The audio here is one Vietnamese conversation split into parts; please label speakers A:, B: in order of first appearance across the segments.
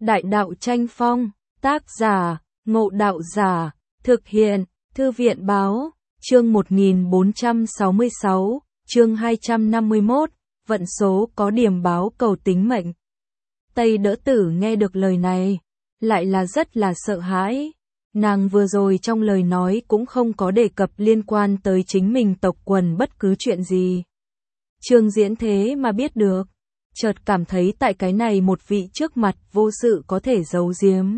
A: Đại đạo tranh phong, tác giả, Ngộ Đạo Giả, thực hiện, Thư viện báo, chương 1466, chương 251, vận số có điểm báo cầu tính mệnh. Tây Đỡ Tử nghe được lời này, lại là rất là sợ hãi. Nàng vừa rồi trong lời nói cũng không có đề cập liên quan tới chính mình tộc quần bất cứ chuyện gì. Trương Diễn thế mà biết được, chợt cảm thấy tại cái này một vị trước mặt vô sự có thể giấu giếm.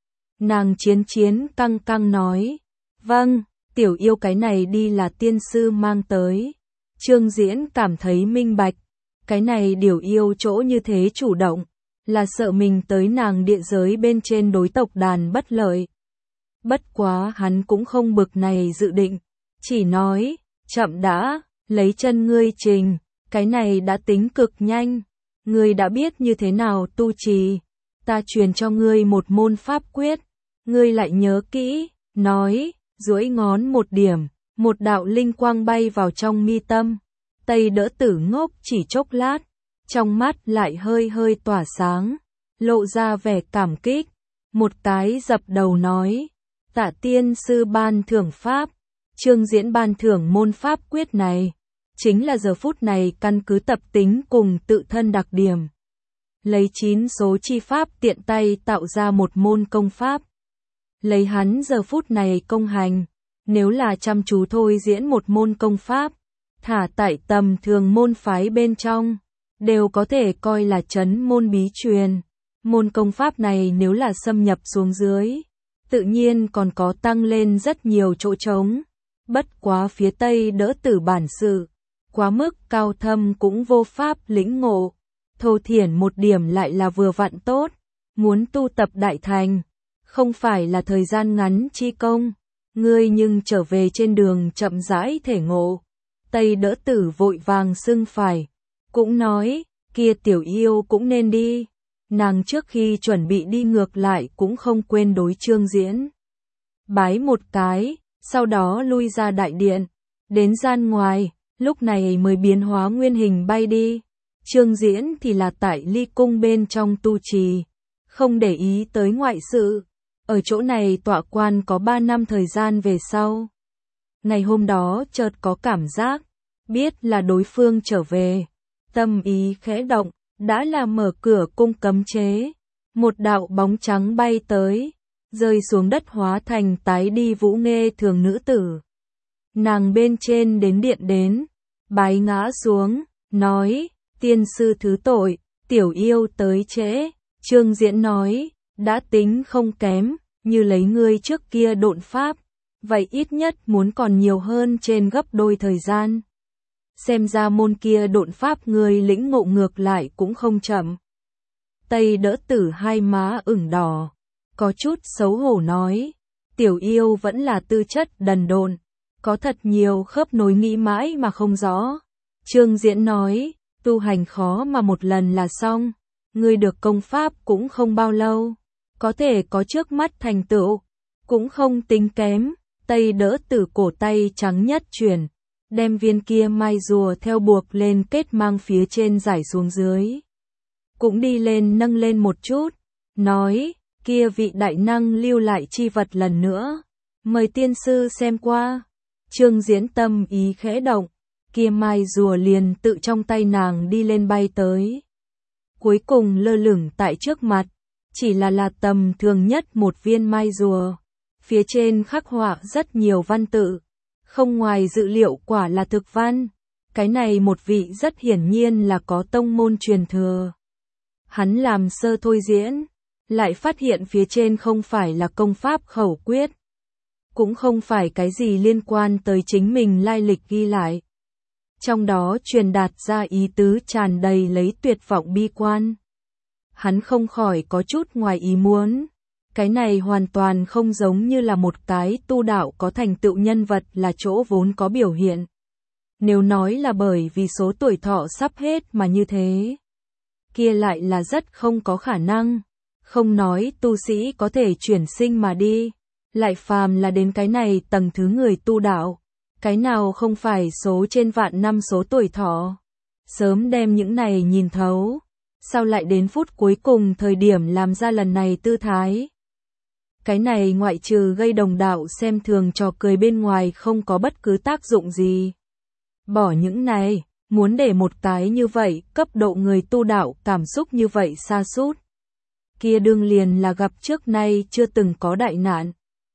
A: Nàng chiến căng nói, vâng, tiểu yêu cái này đi là tiên sư mang tới. Trương Diễn cảm thấy minh bạch, cái này điều yêu chỗ như thế chủ động, là sợ mình tới nàng địa giới bên trên đối tộc đàn bất lợi. Bất quá hắn cũng không bực này dự định, chỉ nói, chậm đã, lấy chân ngươi trình, cái này đã tính cực nhanh, ngươi đã biết như thế nào tu trì, ta truyền cho ngươi một môn pháp quyết, ngươi lại nhớ kỹ, nói, duỗi ngón một điểm, một đạo linh quang bay vào trong mi tâm. Tây Đỡ Tử ngốc chỉ chốc lát, trong mắt lại hơi tỏa sáng, lộ ra vẻ cảm kích, một cái dập đầu nói, tạ tiên sư ban thưởng pháp. Trương Diễn ban thưởng môn pháp quyết này, chính là giờ phút này căn cứ tập tính cùng tự thân đặc điểm, lấy 9 số chi pháp tiện tay tạo ra một môn công pháp. Lấy hắn giờ phút này công hành, nếu là chăm chú thôi diễn một môn công pháp, thả tại tầm thường môn phái bên trong, đều có thể coi là chấn môn bí truyền. Môn công pháp này nếu là xâm nhập xuống dưới, tự nhiên còn có tăng lên rất nhiều chỗ trống. Bất quá phía Tây Đỡ Tử bản sự, quá mức cao thâm cũng vô pháp lĩnh ngộ. Thô thiển một điểm lại là vừa vặn tốt, muốn tu tập đại thành, không phải là thời gian ngắn chi công, ngươi nhưng trở về trên đường chậm rãi thể ngộ. Tây Đỡ Tử vội vàng xưng phải, cũng nói, kia tiểu yêu cũng nên đi. Nàng trước khi chuẩn bị đi ngược lại cũng không quên đối Trương Diễn bái một cái, sau đó lui ra đại điện, đến gian ngoài, lúc này mới biến hóa nguyên hình bay đi. Trương Diễn thì là tại ly cung bên trong tu trì, không để ý tới ngoại sự, ở chỗ này tọa quan có 3 năm thời gian về sau. Ngày hôm đó chợt có cảm giác, biết là đối phương trở về, tâm ý khẽ động, đã là mở cửa cung cấm chế, một đạo bóng trắng bay tới, rơi xuống đất hóa thành tái đi vũ nghê thường nữ tử. Nàng bên trên đến điện đến, bái ngã xuống, nói, tiên sư thứ tội, tiểu yêu tới trễ. Trương Diễn nói, đã tính không kém, như lấy ngươi trước kia độn pháp, vậy ít nhất muốn còn nhiều hơn trên gấp đôi thời gian. Xem ra môn kia độn pháp ngươi lĩnh ngộ ngược lại cũng không chậm. Tây Đỡ Tử hai má ửng đỏ, có chút xấu hổ nói, tiểu yêu vẫn là tư chất đần độn, có thật nhiều khớp nối nghĩ mãi mà không rõ. Trương Diễn nói, tu hành khó mà một lần là xong, ngươi được công pháp cũng không bao lâu, có thể có trước mắt thành tựu, cũng không tính kém. Tây Đỡ Tử cổ tay trắng nhất chuyển, đem viên kia mai rùa theo buộc lên kết mang phía trên giải xuống dưới. Cũng đi lên nâng lên một chút, nói, kia vị đại năng lưu lại chi vật lần nữa, mời tiên sư xem qua. Trương Diễn tâm ý khẽ động, kia mai rùa liền tự trong tay nàng đi lên bay tới. Cuối cùng lơ lửng tại trước mặt, chỉ là tầm thường nhất một viên mai rùa, phía trên khắc họa rất nhiều văn tự. Không ngoài dự liệu quả là thực văn, cái này một vị rất hiển nhiên là có tông môn truyền thừa. Hắn làm sơ thôi diễn, lại phát hiện phía trên không phải là công pháp khẩu quyết, cũng không phải cái gì liên quan tới chính mình lai lịch ghi lại. Trong đó truyền đạt ra ý tứ tràn đầy lấy tuyệt vọng bi quan. Hắn không khỏi có chút ngoài ý muốn. Cái này hoàn toàn không giống như là một cái tu đạo có thành tựu nhân vật là chỗ vốn có biểu hiện. Nếu nói là bởi vì số tuổi thọ sắp hết mà như thế, kia lại là rất không có khả năng. Không nói tu sĩ có thể chuyển sinh mà đi, lại phàm là đến cái này tầng thứ người tu đạo, cái nào không phải số trên vạn năm số tuổi thọ. Sớm đem những này nhìn thấu, sao lại đến phút cuối cùng thời điểm làm ra lần này tư thái. Cái này ngoại trừ gây đồng đạo xem thường trò cười bên ngoài không có bất cứ tác dụng gì. Bỏ những này, muốn để một cái như vậy, cấp độ người tu đạo cảm xúc như vậy sa sút. Kia đương liền là gặp trước nay chưa từng có đại nạn.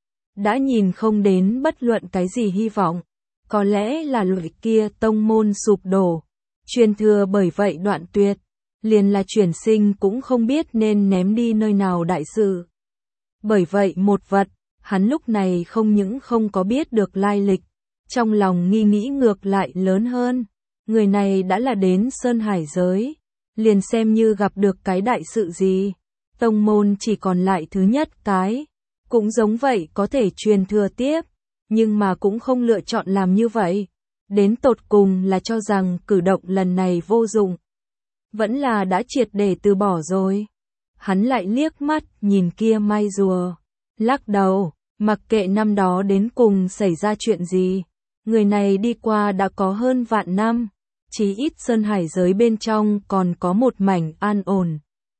A: Đã nhìn không đến bất luận cái gì hy vọng, có lẽ là loại kia tông môn sụp đổ, truyền thừa bởi vậy đoạn tuyệt, liền là chuyển sinh cũng không biết nên ném đi nơi nào đại sự. Bởi vậy một vật, hắn lúc này không những không có biết được lai lịch, trong lòng nghi nghĩ ngược lại lớn hơn, người này đã là đến Sơn Hải giới, liền xem như gặp được cái đại sự gì, tông môn chỉ còn lại thứ nhất cái, cũng giống vậy có thể truyền thừa tiếp, nhưng mà cũng không lựa chọn làm như vậy, đến tột cùng là cho rằng cử động lần này vô dụng, vẫn là đã triệt để từ bỏ rồi. Hắn lại liếc mắt nhìn kia mai rùa, lắc đầu, mặc kệ năm đó đến cùng xảy ra chuyện gì, người này đi qua đã có hơn vạn năm, chí ít Sơn Hải giới bên trong còn có một mảnh an ổn.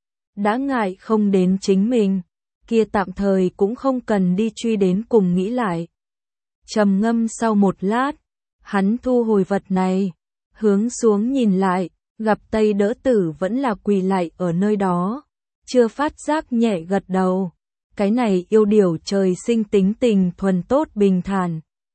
A: Đã ngại không đến chính mình, kia tạm thời cũng không cần đi truy đến cùng nghĩ lại. Trầm ngâm sau một lát, hắn thu hồi vật này, hướng xuống nhìn lại, gặp Tây Đỡ Tử vẫn là quỳ lại ở nơi đó, chưa phát giác nhẹ gật đầu. Cái này yêu điều trời sinh tính tình thuần tốt bình thản,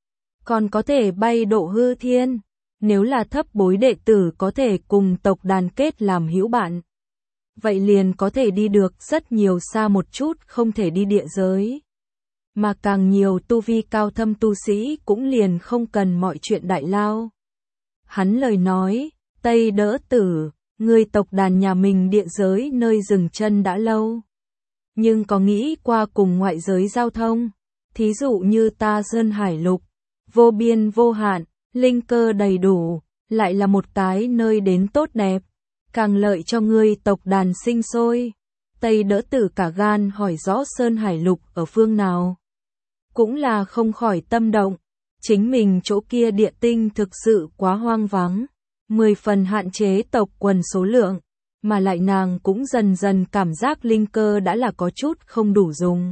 A: còn có thể bay độ hư thiên, nếu là thấp bối đệ tử có thể cùng tộc đàn kết làm hữu bạn. Vậy liền có thể đi được rất nhiều xa một chút không thể đi địa giới. Mà càng nhiều tu vi cao thâm tu sĩ cũng liền không cần mọi chuyện đại lao. Hắn lời nói, Tây Đỡ Tử, người tộc đàn nhà mình địa giới nơi dừng chân đã lâu. Nhưng có nghĩ qua cùng ngoại giới giao thông, thí dụ như ta Sơn Hải Lục, vô biên vô hạn, linh cơ đầy đủ, lại là một cái nơi đến tốt đẹp, càng lợi cho ngươi tộc đàn sinh sôi. Tây Đỡ Tử cả gan hỏi rõ Sơn Hải Lục ở phương nào. Cũng là không khỏi tâm động, chính mình chỗ kia địa tinh thực sự quá hoang vắng, 10 phần hạn chế tộc quần số lượng, mà lại nàng cũng dần dần cảm giác linh cơ đã là có chút không đủ dùng.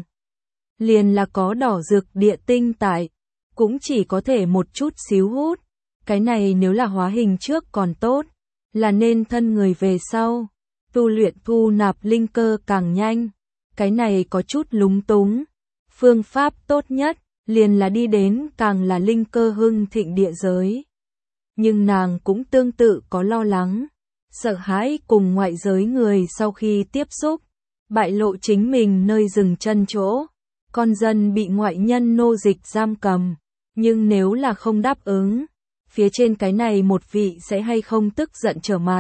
A: Liền là có đỏ rực địa tinh tại, cũng chỉ có thể một chút xíu hút, cái này nếu là hóa hình trước còn tốt, là nên thân người về sau, tu luyện thu nạp linh cơ càng nhanh, cái này có chút lúng túng. Phương pháp tốt nhất, liền là đi đến càng là linh cơ hưng thịnh địa giới. Nhưng nàng cũng tương tự có lo lắng, sợ hãi cùng ngoại giới người sau khi tiếp xúc, bại lộ chính mình nơi dừng chân chỗ, con dân bị ngoại nhân nô dịch giam cầm, nhưng nếu là không đáp ứng, phía trên cái này một vị sẽ hay không tức giận trở mặt.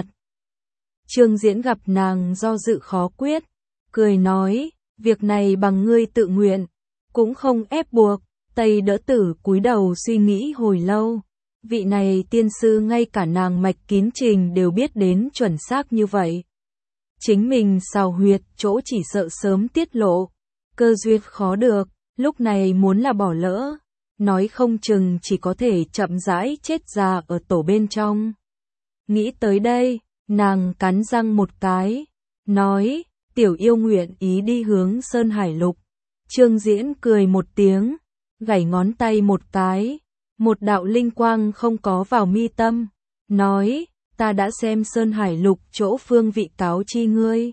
A: Trương Diễn gặp nàng do dự khó quyết, cười nói, việc này bằng ngươi tự nguyện, cũng không ép buộc. Tây Đỡ Tử cúi đầu suy nghĩ hồi lâu, vị này tiên sư ngay cả nàng mạch kín trình đều biết đến chuẩn xác như vậy. Chính mình xào huyệt chỗ chỉ sợ sớm tiết lộ, cơ duyên khó được, lúc này muốn là bỏ lỡ, nói không chừng chỉ có thể chậm rãi chết già ở tổ bên trong. Nghĩ tới đây, nàng cắn răng một cái, nói, tiểu yêu nguyện ý đi hướng Sơn Hải Lục. Trương Diễn cười một tiếng, gảy ngón tay một cái, một đạo linh quang không có vào mi tâm, nói, ta đã xem Sơn Hải Lục chỗ phương vị cáo chi ngươi.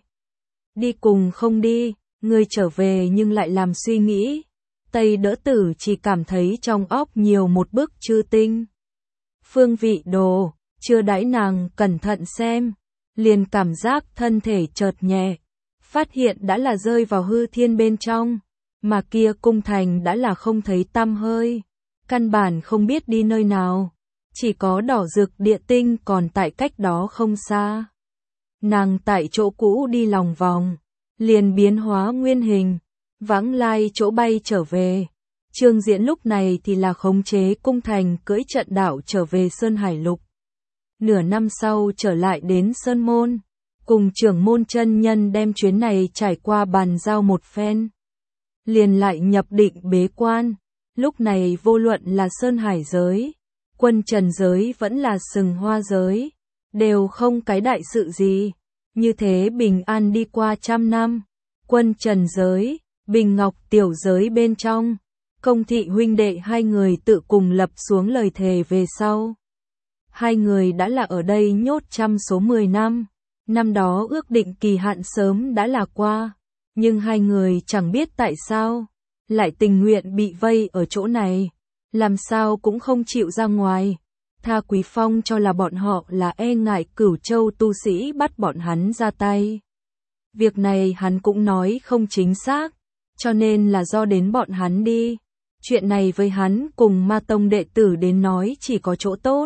A: Đi cùng không đi, ngươi trở về nhưng lại làm suy nghĩ. Tây Đỡ Tử chỉ cảm thấy trong óc nhiều một bức chư tinh. Phương vị đồ, chưa đãi nàng cẩn thận xem, liền cảm giác thân thể chợt nhẹ, phát hiện đã là rơi vào hư thiên bên trong. Mà kia cung thành đã là không thấy tăm hơi, căn bản không biết đi nơi nào, chỉ có đỏ rực địa tinh còn tại cách đó không xa. Nàng tại chỗ cũ đi lòng vòng, liền biến hóa nguyên hình, vãng lai chỗ bay trở về. Trương Diễn lúc này thì là khống chế cung thành cưỡi trận đảo trở về Sơn Hải Lục. Nửa năm sau trở lại đến Sơn Môn, cùng trưởng môn chân nhân đem chuyến này trải qua bàn giao một phen. Liền lại nhập định bế quan, lúc này vô luận là Sơn Hải giới, Quân Trần giới vẫn là Sừng Hoa giới, đều không cái đại sự gì, Như thế bình an đi qua 100 năm, quân trần giới, bình ngọc tiểu giới bên trong, Công Thị huynh đệ hai người tự cùng lập xuống lời thề về sau. Hai người đã là ở đây nhốt trăm số 10 năm, năm đó ước định kỳ hạn sớm đã là qua, nhưng hai người chẳng biết tại sao, lại tình nguyện bị vây ở chỗ này, làm sao cũng không chịu ra ngoài. Tha Quý Phong cho là bọn họ là e ngại Cửu Châu tu sĩ bắt bọn hắn ra tay. Việc này hắn cũng nói không chính xác, cho nên là do đến bọn hắn đi. Chuyện này với hắn cùng Ma Tông đệ tử đến nói chỉ có chỗ tốt,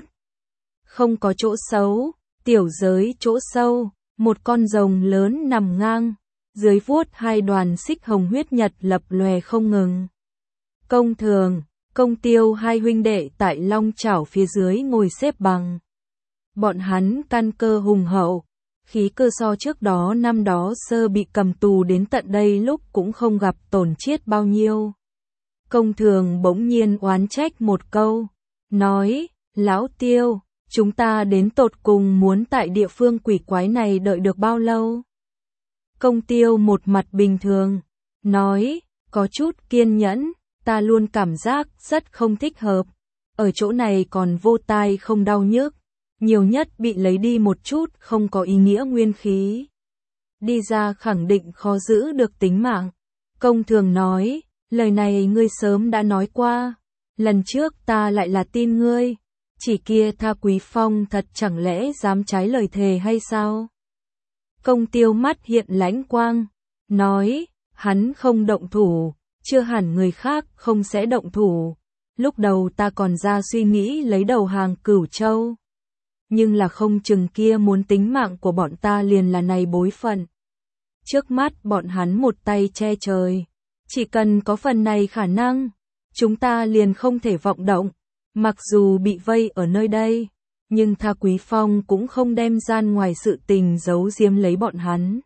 A: không có chỗ xấu. Tiểu giới chỗ sâu, một con rồng lớn nằm ngang, dưới vuốt hai đoàn xích hồng huyết nhật lập lòe không ngừng. Công Thường, Công Tiêu hai huynh đệ tại long chảo phía dưới ngồi xếp bằng. Bọn hắn căn cơ hùng hậu, khí cơ so trước đó năm đó sơ bị cầm tù đến tận đây lúc cũng không gặp tổn chiết bao nhiêu. Công Thường bỗng nhiên oán trách một câu, nói, Lão Tiêu, chúng ta đến tột cùng muốn tại địa phương quỷ quái này đợi được bao lâu? Công Tiêu một mặt bình thường, nói, có chút kiên nhẫn, ta luôn cảm giác rất không thích hợp, ở chỗ này còn vô tai không đau nhức, nhiều nhất bị lấy đi một chút không có ý nghĩa nguyên khí. Đi ra khẳng định khó giữ được tính mạng. Công Thường nói, lời này ngươi sớm đã nói qua, lần trước ta lại là tin ngươi, chỉ kia Tha Quý Phong thật chẳng lẽ dám trái lời thề hay sao? Công Tiêu mắt hiện lãnh quang, nói, hắn không động thủ, chưa hẳn người khác không sẽ động thủ. Lúc đầu ta còn ra suy nghĩ lấy đầu hàng Cửu Châu, nhưng là không chừng kia muốn tính mạng của bọn ta liền là này bối phận. Trước mắt bọn hắn một tay che trời, chỉ cần có phần này khả năng, chúng ta liền không thể vọng động. Mặc dù bị vây ở nơi đây, nhưng Tha Quý Phong cũng không đem gian ngoài sự tình giấu giếm lấy bọn hắn.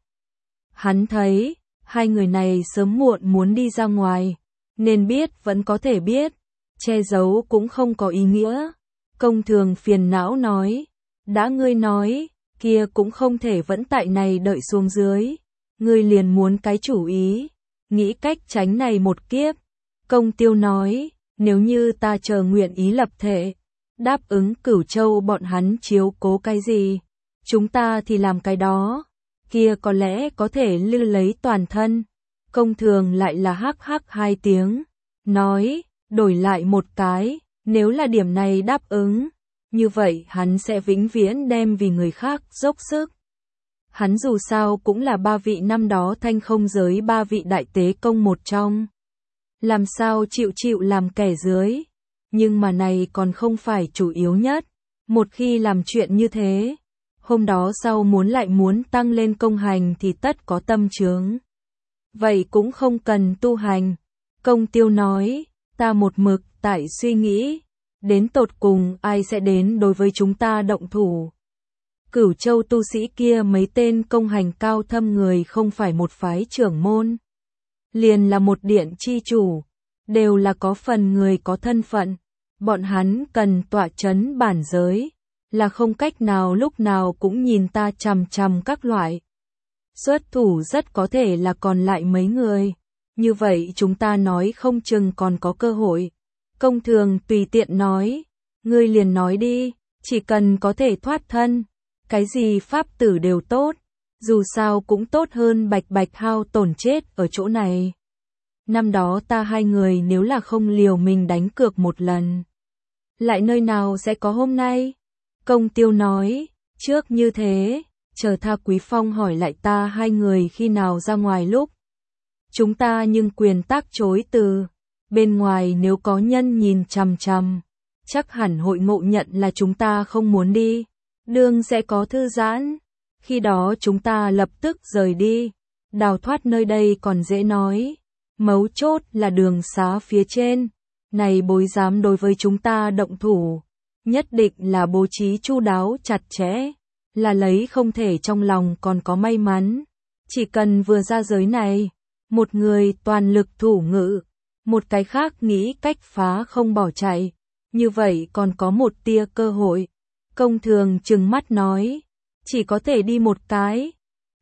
A: Hắn thấy, hai người này sớm muộn muốn đi ra ngoài, nên biết vẫn có thể biết, che giấu cũng không có ý nghĩa. Công Thường phiền não nói, đã ngươi nói, kia cũng không thể vẫn tại này đợi xuống dưới, ngươi liền muốn cái chủ ý, nghĩ cách tránh này một kiếp. Công Tiêu nói, nếu như ta chờ nguyện ý lập thể, đáp ứng Cửu Châu bọn hắn chiếu cố cái gì, chúng ta thì làm cái đó, kia có lẽ có thể lưu lấy toàn thân. Công Thường lại là hắc hắc hai tiếng, nói, đổi lại một cái, nếu là điểm này đáp ứng, như vậy hắn sẽ vĩnh viễn đem vì người khác dốc sức. Hắn dù sao cũng là ba vị năm đó Thanh Không giới ba vị đại tế công một trong, làm sao chịu làm kẻ dưới, nhưng mà này còn không phải chủ yếu nhất. Một khi làm chuyện như thế, hôm đó sau muốn tăng lên công hành thì tất có tâm chướng. Vậy cũng không cần tu hành. Công Tiêu nói, ta một mực tại suy nghĩ, đến tột cùng ai sẽ đến đối với chúng ta động thủ. Cửu Châu tu sĩ kia mấy tên công hành cao thâm người không phải một phái trưởng môn, liền là một điện chi chủ, đều là có phần người có thân phận, bọn hắn cần tọa chấn bản giới, là không cách nào lúc nào cũng nhìn ta chằm chằm các loại. Xuất thủ rất có thể là còn lại mấy người, như vậy chúng ta nói không chừng còn có cơ hội. Công Thường tùy tiện nói, ngươi liền nói đi, chỉ cần có thể thoát thân, cái gì pháp tử đều tốt, dù sao cũng tốt hơn bạch bạch hao tổn chết ở chỗ này. Năm đó ta hai người nếu là không liều mình đánh cược một lần, lại nơi nào sẽ có hôm nay? Công Tiêu nói, trước như thế, chờ Tha Quý Phong hỏi lại ta hai người khi nào ra ngoài lúc. Chúng ta nhưng quyền tác chối từ, bên ngoài nếu có nhân nhìn chằm chằm, chắc hẳn hội ngộ nhận là chúng ta không muốn đi, đường sẽ có thư giãn, khi đó chúng ta lập tức rời đi, đào thoát nơi đây còn dễ nói, mấu chốt là đường xá phía trên, này bối dám đối với chúng ta động thủ, nhất định là bố trí chu đáo chặt chẽ, là lấy không thể trong lòng còn có may mắn, chỉ cần vừa ra giới này, một người toàn lực thủ ngự, một cái khác nghĩ cách phá không bỏ chạy, như vậy còn có một tia cơ hội. Công Thường trừng mắt nói, chỉ có thể đi một cái,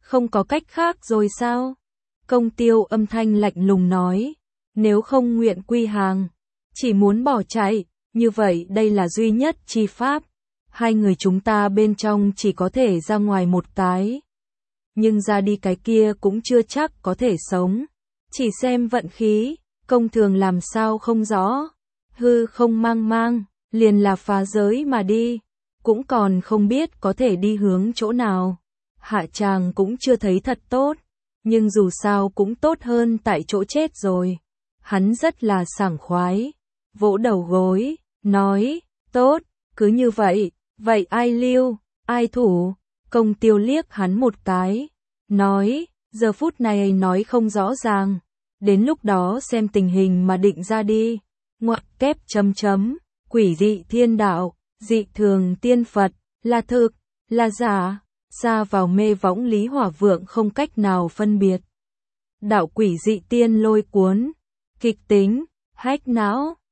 A: Không có cách khác rồi sao? Công Tiêu âm thanh lạnh lùng nói, nếu không nguyện quy hàng, chỉ muốn bỏ chạy, như vậy đây là duy nhất chi pháp. Hai người chúng ta bên trong chỉ có thể ra ngoài một cái. Nhưng ra đi cái kia cũng chưa chắc có thể sống. Chỉ xem vận khí, Công Thường làm sao không rõ. Hư không mang mang, liền là phá giới mà đi. Cũng còn không biết có thể đi hướng chỗ nào. Hạ chàng cũng chưa thấy thật tốt. Nhưng dù sao cũng tốt hơn tại chỗ chết rồi. Hắn rất là sảng khoái. Vỗ đầu gối, nói, tốt, cứ như vậy. Vậy ai lưu, ai thủ? Công Tiêu liếc hắn một cái. Nói, giờ phút này nói không rõ ràng. Đến lúc đó xem tình hình mà định ra đi. Ngoặc kép chấm chấm. Quỷ dị thiên đạo, dị thường tiên Phật, là thực, là giả. Xa vào mê võng Lý Hỏa Vượng không cách nào phân biệt. Đạo quỷ dị tiên lôi cuốn, kịch tính, hách não.